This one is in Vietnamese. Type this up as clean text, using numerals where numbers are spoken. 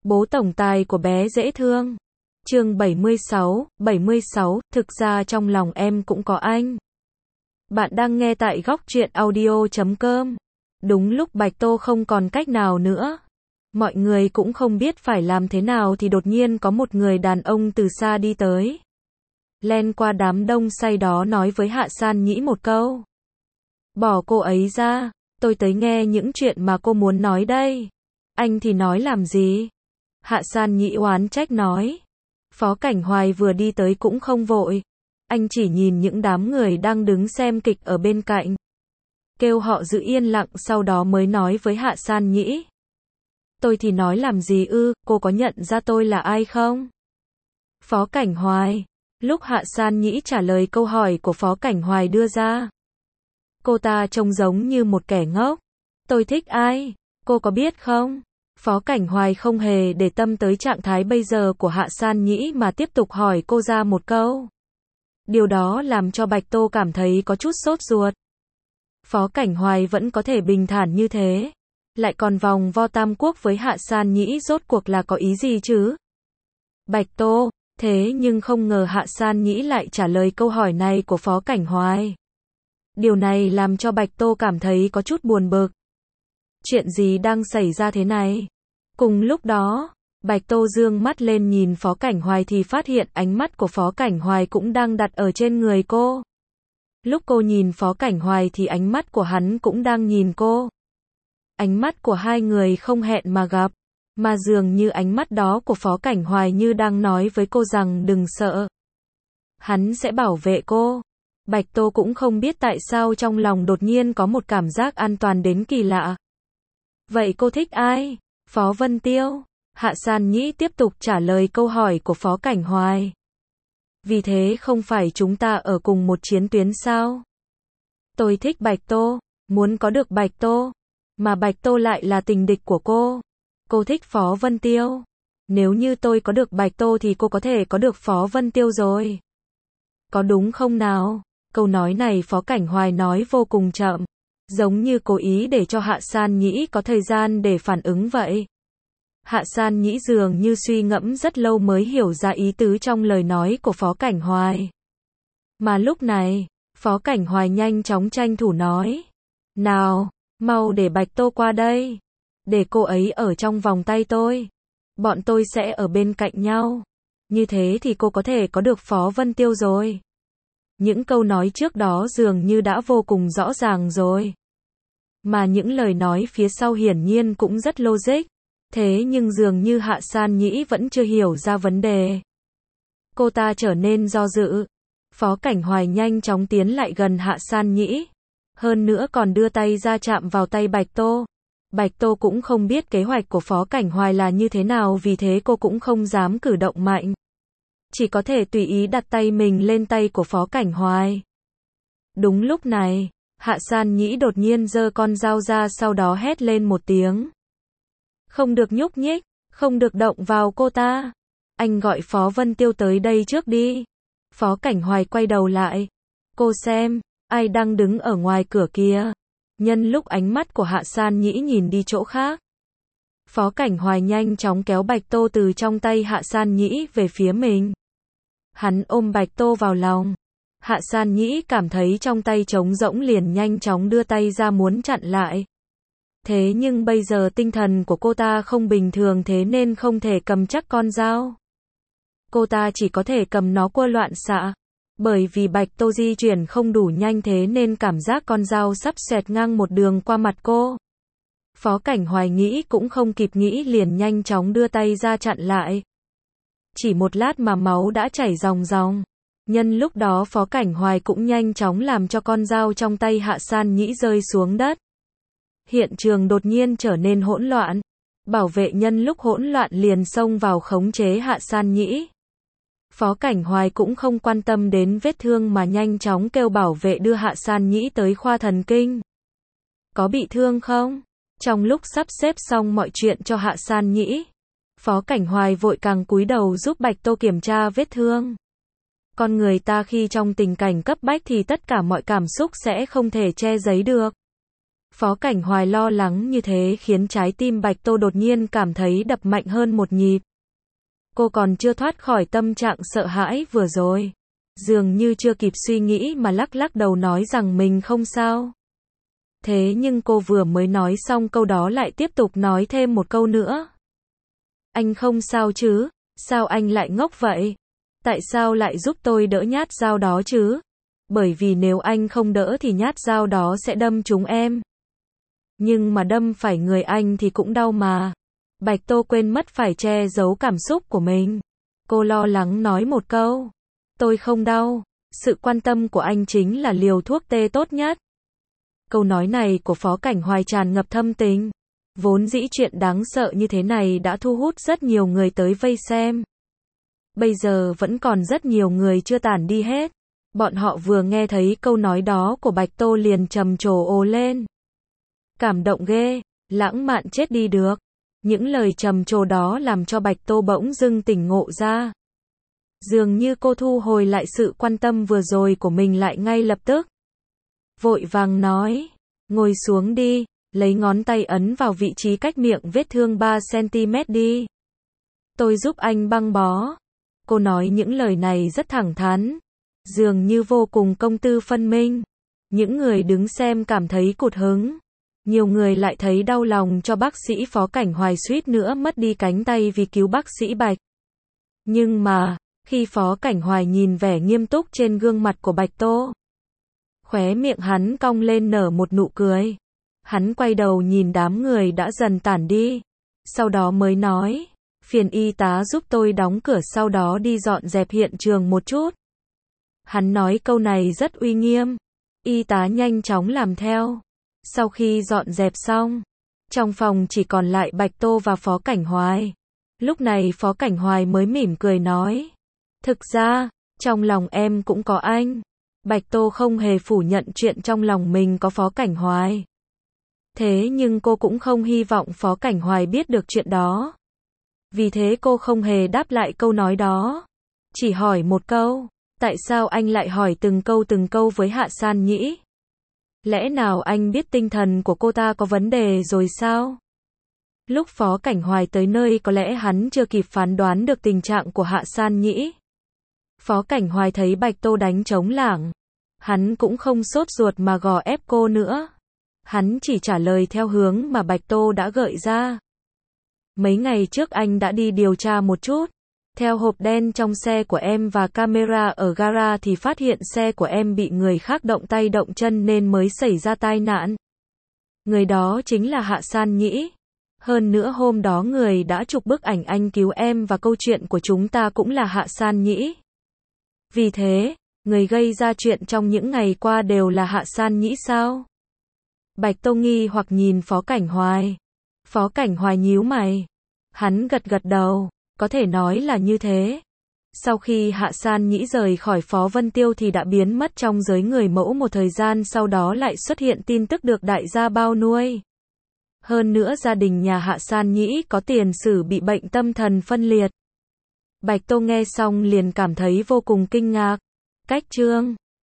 Bố tổng tài của bé dễ thương. Chương 76, thực ra trong lòng em cũng có anh. Bạn đang nghe tại góc truyện audio.com. Đúng lúc Bạch Tô không còn cách nào nữa. Mọi người cũng không biết phải làm thế nào thì đột nhiên có một người đàn ông từ xa đi tới. Len qua đám đông say đó nói với Hạ San Nhĩ một câu. Bỏ cô ấy ra, tôi tới nghe những chuyện mà cô muốn nói đây. Anh thì nói làm gì? Hạ San Nhĩ oán trách nói. Phó Cảnh Hoài vừa đi tới cũng không vội. Anh chỉ nhìn những đám người đang đứng xem kịch ở bên cạnh. Kêu họ giữ yên lặng sau đó mới nói với Hạ San Nhĩ. Tôi thì nói làm gì ư, cô có nhận ra tôi là ai không? Phó Cảnh Hoài. Lúc Hạ San Nhĩ trả lời câu hỏi của Phó Cảnh Hoài đưa ra. Cô ta trông giống như một kẻ ngốc. Tôi thích ai? Cô có biết không? Phó Cảnh Hoài không hề để tâm tới trạng thái bây giờ của Hạ San Nhĩ mà tiếp tục hỏi cô ra một câu. Điều đó làm cho Bạch Tô cảm thấy có chút sốt ruột. Phó Cảnh Hoài vẫn có thể bình thản như thế. Lại còn vòng vo tam quốc với Hạ San Nhĩ rốt cuộc là có ý gì chứ? Bạch Tô, thế nhưng không ngờ Hạ San Nhĩ lại trả lời câu hỏi này của Phó Cảnh Hoài. Điều này làm cho Bạch Tô cảm thấy có chút buồn bực. Chuyện gì đang xảy ra thế này? Cùng lúc đó, Bạch Tô dương mắt lên nhìn Phó Cảnh Hoài thì phát hiện ánh mắt của Phó Cảnh Hoài cũng đang đặt ở trên người cô. Lúc cô nhìn Phó Cảnh Hoài thì ánh mắt của hắn cũng đang nhìn cô. Ánh mắt của hai người không hẹn mà gặp, mà dường như ánh mắt đó của Phó Cảnh Hoài như đang nói với cô rằng đừng sợ. Hắn sẽ bảo vệ cô. Bạch Tô cũng không biết tại sao trong lòng đột nhiên có một cảm giác an toàn đến kỳ lạ. Vậy cô thích ai? Phó Vân Tiêu. Hạ San Nhĩ tiếp tục trả lời câu hỏi của Phó Cảnh Hoài. Vì thế không phải chúng ta ở cùng một chiến tuyến sao? Tôi thích Bạch Tô, muốn có được Bạch Tô, mà Bạch Tô lại là tình địch của cô. Cô thích Phó Vân Tiêu. Nếu như tôi có được Bạch Tô thì cô có thể có được Phó Vân Tiêu rồi. Có đúng không nào? Câu nói này Phó Cảnh Hoài nói vô cùng chậm, giống như cố ý để cho Hạ San Nhĩ có thời gian để phản ứng vậy. Hạ San Nhĩ dường như suy ngẫm rất lâu mới hiểu ra ý tứ trong lời nói của Phó Cảnh Hoài. Mà lúc này, Phó Cảnh Hoài nhanh chóng tranh thủ nói. Nào, mau để Bạch Tô qua đây. Để cô ấy ở trong vòng tay tôi. Bọn tôi sẽ ở bên cạnh nhau. Như thế thì cô có thể có được Phó Vân Tiêu rồi. Những câu nói trước đó dường như đã vô cùng rõ ràng rồi. Mà những lời nói phía sau hiển nhiên cũng rất logic. Thế nhưng dường như Hạ San Nhĩ vẫn chưa hiểu ra vấn đề. Cô ta trở nên do dự. Phó Cảnh Hoài nhanh chóng tiến lại gần Hạ San Nhĩ. Hơn nữa còn đưa tay ra chạm vào tay Bạch Tô. Bạch Tô cũng không biết kế hoạch của Phó Cảnh Hoài là như thế nào, vì thế cô cũng không dám cử động mạnh. Chỉ có thể tùy ý đặt tay mình lên tay của Phó Cảnh Hoài. Đúng lúc này, Hạ San Nhĩ đột nhiên giơ con dao ra sau đó hét lên một tiếng. Không được nhúc nhích, không được động vào cô ta. Anh gọi Phó Vân Tiêu tới đây trước đi. Phó Cảnh Hoài quay đầu lại. Cô xem, ai đang đứng ở ngoài cửa kia. Nhân lúc ánh mắt của Hạ San Nhĩ nhìn đi chỗ khác, Phó Cảnh Hoài nhanh chóng kéo Bạch Tô từ trong tay Hạ San Nhĩ về phía mình. Hắn ôm Bạch Tô vào lòng. Hạ San Nhĩ cảm thấy trong tay trống rỗng liền nhanh chóng đưa tay ra muốn chặn lại. Thế nhưng bây giờ tinh thần của cô ta không bình thường thế nên không thể cầm chắc con dao. Cô ta chỉ có thể cầm nó quơ loạn xạ. Bởi vì Bạch Tô di chuyển không đủ nhanh thế nên cảm giác con dao sắp xẹt ngang một đường qua mặt cô. Phó Cảnh Hoài nghĩ cũng không kịp nghĩ liền nhanh chóng đưa tay ra chặn lại. Chỉ một lát mà máu đã chảy ròng ròng. Nhân lúc đó Phó Cảnh Hoài cũng nhanh chóng làm cho con dao trong tay Hạ San Nhĩ rơi xuống đất. Hiện trường đột nhiên trở nên hỗn loạn. Bảo vệ nhân lúc hỗn loạn liền xông vào khống chế Hạ San Nhĩ. Phó Cảnh Hoài cũng không quan tâm đến vết thương mà nhanh chóng kêu bảo vệ đưa Hạ San Nhĩ tới khoa thần kinh. Có bị thương không? Trong lúc sắp xếp xong mọi chuyện cho Hạ San Nhĩ, Phó Cảnh Hoài vội càng cúi đầu giúp Bạch Tô kiểm tra vết thương. Con người ta khi trong tình cảnh cấp bách thì tất cả mọi cảm xúc sẽ không thể che giấu được. Phó Cảnh Hoài lo lắng như thế khiến trái tim Bạch Tô đột nhiên cảm thấy đập mạnh hơn một nhịp. Cô còn chưa thoát khỏi tâm trạng sợ hãi vừa rồi. Dường như chưa kịp suy nghĩ mà lắc lắc đầu nói rằng mình không sao. Thế nhưng cô vừa mới nói xong câu đó lại tiếp tục nói thêm một câu nữa. Anh không sao chứ? Sao anh lại ngốc vậy? Tại sao lại giúp tôi đỡ nhát dao đó chứ? Bởi vì nếu anh không đỡ thì nhát dao đó sẽ đâm trúng em. Nhưng mà đâm phải người anh thì cũng đau mà. Bạch Tô quên mất phải che giấu cảm xúc của mình. Cô lo lắng nói một câu. Tôi không đau. Sự quan tâm của anh chính là liều thuốc tê tốt nhất. Câu nói này của Phó Cảnh Hoài tràn ngập thâm tình. Vốn dĩ chuyện đáng sợ như thế này đã thu hút rất nhiều người tới vây xem. Bây giờ vẫn còn rất nhiều người chưa tản đi hết. Bọn họ vừa nghe thấy câu nói đó của Bạch Tô liền trầm trồ ồ lên. Cảm động ghê, lãng mạn chết đi được. Những lời trầm trồ đó làm cho Bạch Tô bỗng dưng tỉnh ngộ ra. Dường như cô thu hồi lại sự quan tâm vừa rồi của mình lại ngay lập tức. Vội vàng nói, ngồi xuống đi, lấy ngón tay ấn vào vị trí cách miệng vết thương 3 cm đi. Tôi giúp anh băng bó. Cô nói những lời này rất thẳng thắn, dường như vô cùng công tư phân minh. Những người đứng xem cảm thấy cụt hứng. Nhiều người lại thấy đau lòng cho bác sĩ Phó Cảnh Hoài suýt nữa mất đi cánh tay vì cứu bác sĩ Bạch. Nhưng mà, khi Phó Cảnh Hoài nhìn vẻ nghiêm túc trên gương mặt của Bạch Tô, khóe miệng hắn cong lên nở một nụ cười. Hắn quay đầu nhìn đám người đã dần tản đi. Sau đó mới nói, phiền y tá giúp tôi đóng cửa sau đó đi dọn dẹp hiện trường một chút. Hắn nói câu này rất uy nghiêm. Y tá nhanh chóng làm theo. Sau khi dọn dẹp xong, trong phòng chỉ còn lại Bạch Tô và Phó Cảnh Hoài. Lúc này Phó Cảnh Hoài mới mỉm cười nói, thực ra, trong lòng em cũng có anh. Bạch Tô không hề phủ nhận chuyện trong lòng mình có Phó Cảnh Hoài. Thế nhưng cô cũng không hy vọng Phó Cảnh Hoài biết được chuyện đó. Vì thế cô không hề đáp lại câu nói đó. Chỉ hỏi một câu, tại sao anh lại hỏi từng câu với Hạ San Nhĩ? Lẽ nào anh biết tinh thần của cô ta có vấn đề rồi sao? Lúc Phó Cảnh Hoài tới nơi có lẽ hắn chưa kịp phán đoán được tình trạng của Hạ San Nhĩ. Phó Cảnh Hoài thấy Bạch Tô đánh trống lảng. Hắn cũng không sốt ruột mà gò ép cô nữa. Hắn chỉ trả lời theo hướng mà Bạch Tô đã gợi ra. Mấy ngày trước anh đã đi điều tra một chút. Theo hộp đen trong xe của em và camera ở gara thì phát hiện xe của em bị người khác động tay động chân nên mới xảy ra tai nạn. Người đó chính là Hạ San Nhĩ. Hơn nữa hôm đó người đã chụp bức ảnh anh cứu em và câu chuyện của chúng ta cũng là Hạ San Nhĩ. Vì thế, người gây ra chuyện trong những ngày qua đều là Hạ San Nhĩ sao? Bạch Tô nghi hoặc nhìn Phó Cảnh Hoài. Phó Cảnh Hoài nhíu mày. Hắn gật gật đầu, có thể nói là như thế. Sau khi Hạ San Nhĩ rời khỏi Phó Vân Tiêu thì đã biến mất trong giới người mẫu một thời gian, sau đó lại xuất hiện tin tức được đại gia bao nuôi. Hơn nữa gia đình nhà Hạ San Nhĩ có tiền sử bị bệnh tâm thần phân liệt. Bạch Tô nghe xong liền cảm thấy vô cùng kinh ngạc. Cách chương